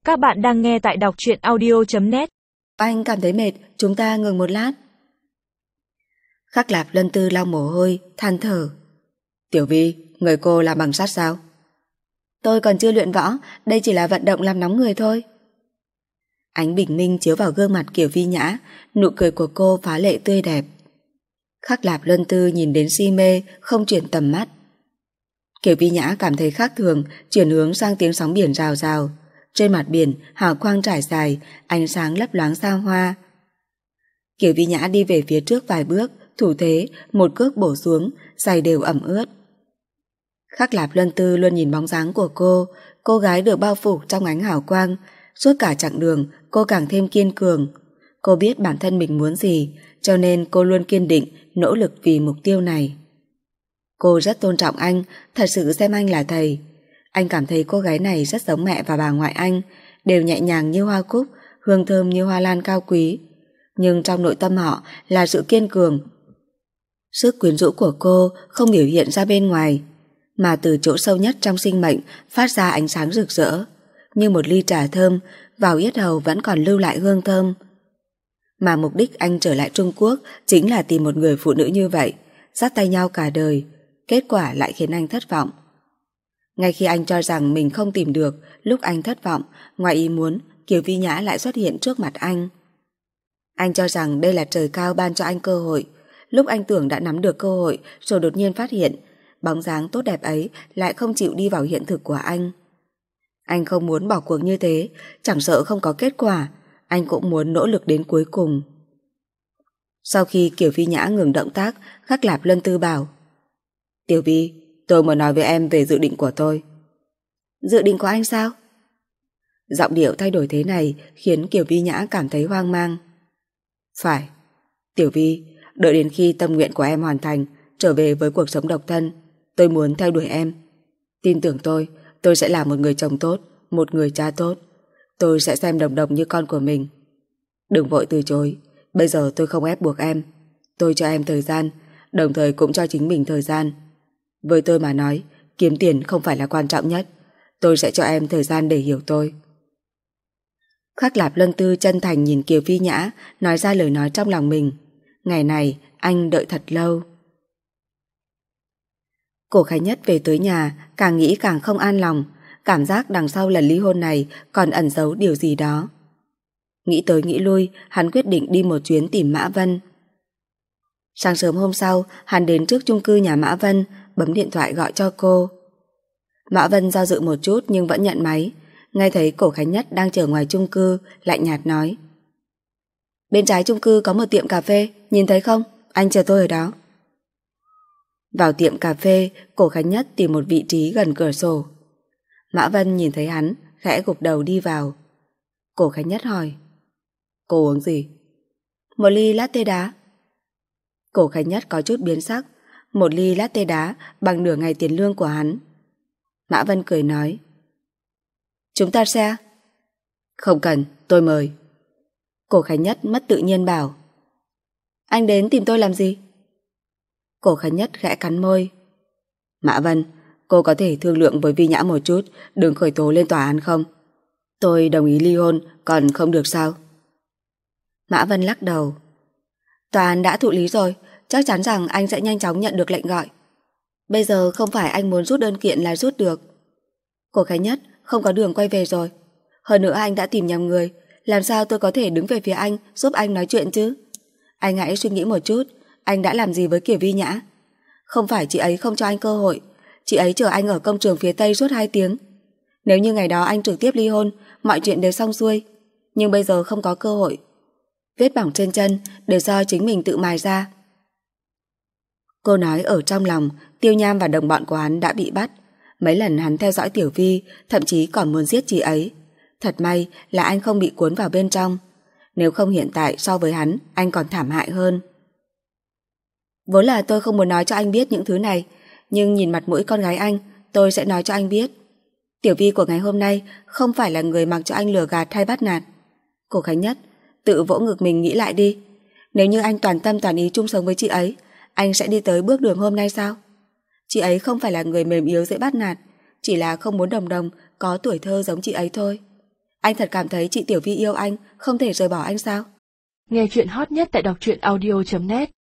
Các bạn đang nghe tại đọc truyện audio.net. Anh cảm thấy mệt, chúng ta ngừng một lát. Khắc Lạp Luân Tư lau mồ hôi, than thở. Tiểu Vi, người cô làm bằng sắt sao? Tôi còn chưa luyện võ, đây chỉ là vận động làm nóng người thôi. Ánh bình minh chiếu vào gương mặt Kiều Vi Nhã, nụ cười của cô phá lệ tươi đẹp. Khắc Lạp Luân Tư nhìn đến si mê, không chuyển tầm mắt. Kiều Vi Nhã cảm thấy khác thường, chuyển hướng sang tiếng sóng biển rào rào. Trên mặt biển, hào quang trải dài, ánh sáng lấp loáng xa hoa. Kiều Vi Nhã đi về phía trước vài bước, thủ thế, một cước bổ xuống, giày đều ẩm ướt. Khắc Lạp Luân Tư luôn nhìn bóng dáng của cô gái được bao phủ trong ánh hào quang. Suốt cả chặng đường, cô càng thêm kiên cường. Cô biết bản thân mình muốn gì, cho nên cô luôn kiên định, nỗ lực vì mục tiêu này. Cô rất tôn trọng anh, thật sự xem anh là thầy. Anh cảm thấy cô gái này rất giống mẹ và bà ngoại anh, đều nhẹ nhàng như hoa cúc, hương thơm như hoa lan cao quý. Nhưng trong nội tâm họ là sự kiên cường. Sức quyến rũ của cô không biểu hiện ra bên ngoài, mà từ chỗ sâu nhất trong sinh mệnh phát ra ánh sáng rực rỡ. Như một ly trà thơm, vào yết hầu vẫn còn lưu lại hương thơm. Mà mục đích anh trở lại Trung Quốc chính là tìm một người phụ nữ như vậy, dắt tay nhau cả đời. Kết quả lại khiến anh thất vọng. Ngay khi anh cho rằng mình không tìm được, lúc anh thất vọng, ngoài ý muốn, Kiều Vi Nhã lại xuất hiện trước mặt anh. Anh cho rằng đây là trời cao ban cho anh cơ hội. Lúc anh tưởng đã nắm được cơ hội, rồi đột nhiên phát hiện bóng dáng tốt đẹp ấy lại không chịu đi vào hiện thực của anh. Anh không muốn bỏ cuộc như thế, chẳng sợ không có kết quả, anh cũng muốn nỗ lực đến cuối cùng. Sau khi Kiều Vi Nhã ngừng động tác, Khắc Lạp Luân Tư bảo: Tiểu Vi, tôi muốn nói với em về dự định của tôi. Dự định của anh sao? Giọng điệu thay đổi thế này khiến Kiều Vi Nhã cảm thấy hoang mang. Phải. Tiểu Vi, đợi đến khi tâm nguyện của em hoàn thành, trở về với cuộc sống độc thân, tôi muốn theo đuổi em. Tin tưởng tôi sẽ là một người chồng tốt, một người cha tốt. Tôi sẽ xem Đồng Đồng như con của mình. Đừng vội từ chối, bây giờ tôi không ép buộc em. Tôi cho em thời gian, đồng thời cũng cho chính mình thời gian. Với tôi mà nói, kiếm tiền không phải là quan trọng nhất. Tôi sẽ cho em thời gian để hiểu tôi. Khắc Lạp Luân Tư chân thành nhìn Kiều Vi Nhã, nói ra lời nói trong lòng mình. Ngày này anh đợi thật lâu. Cổ Khánh Nhất về tới nhà, càng nghĩ càng không an lòng. Cảm giác đằng sau lần ly hôn này còn ẩn giấu điều gì đó. Nghĩ tới nghĩ lui, hắn quyết định đi một chuyến tìm Mã Vân. Sáng sớm hôm sau, hắn đến trước chung cư nhà Mã Vân, bấm điện thoại gọi cho cô. Mã Vân do dự một chút nhưng vẫn nhận máy. Nghe thấy Cổ Khánh Nhất đang chờ ngoài chung cư, lạnh nhạt nói: Bên trái chung cư có một tiệm cà phê, nhìn thấy không? Anh chờ tôi ở đó. Vào tiệm cà phê, Cổ Khánh Nhất tìm một vị trí gần cửa sổ. Mã Vân nhìn thấy hắn, khẽ gục đầu đi vào. Cổ Khánh Nhất hỏi: Cô uống gì? Một ly latte đá. Cổ Khánh Nhất có chút biến sắc. Một ly latte đá bằng nửa ngày tiền lương của hắn. Mã Vân cười nói: Chúng ta sẽ... Không cần, tôi mời. Cổ Khánh Nhất mất tự nhiên bảo: Anh đến tìm tôi làm gì? Cổ Khánh Nhất khẽ cắn môi. Mã Vân, cô có thể thương lượng với Vi Nhã một chút, đừng khởi tố lên tòa án không? Tôi đồng ý ly hôn, còn không được sao? Mã Vân lắc đầu. Tòa án đã thụ lý rồi, chắc chắn rằng anh sẽ nhanh chóng nhận được lệnh gọi. Bây giờ không phải anh muốn rút đơn kiện là rút được. Cổ Khánh Nhất, không có đường quay về rồi. Hơn nữa anh đã tìm nhầm người, làm sao tôi có thể đứng về phía anh giúp anh nói chuyện chứ? Anh hãy suy nghĩ một chút, anh đã làm gì với Kiều Vi Nhã? Không phải chị ấy không cho anh cơ hội, chị ấy chờ anh ở công trường phía Tây suốt 2 tiếng. Nếu như ngày đó anh trực tiếp ly hôn, mọi chuyện đều xong xuôi. Nhưng bây giờ không có cơ hội. Vết bỏng trên chân đều do chính mình tự mài ra. Cô nói ở trong lòng, Tiêu Nham và đồng bọn của hắn đã bị bắt. Mấy lần hắn theo dõi Tiểu Vi, thậm chí còn muốn giết chị ấy. Thật may là anh không bị cuốn vào bên trong. Nếu không hiện tại so với hắn, anh còn thảm hại hơn. Vốn là tôi không muốn nói cho anh biết những thứ này, nhưng nhìn mặt mũi con gái anh, tôi sẽ nói cho anh biết. Tiểu Vi của ngày hôm nay không phải là người mặc cho anh lừa gạt hay bắt nạt. Cổ Khánh Nhất, tự vỗ ngực mình nghĩ lại đi. Nếu như anh toàn tâm toàn ý chung sống với chị ấy, anh sẽ đi tới bước đường hôm nay sao? Chị ấy không phải là người mềm yếu dễ bắt nạt, chỉ là không muốn Đồng Đồng có tuổi thơ giống chị ấy thôi. Anh thật cảm thấy chị Tiểu Vi yêu anh, không thể rời bỏ anh sao? Nghe chuyện hot nhất tại đọc truyện audio.net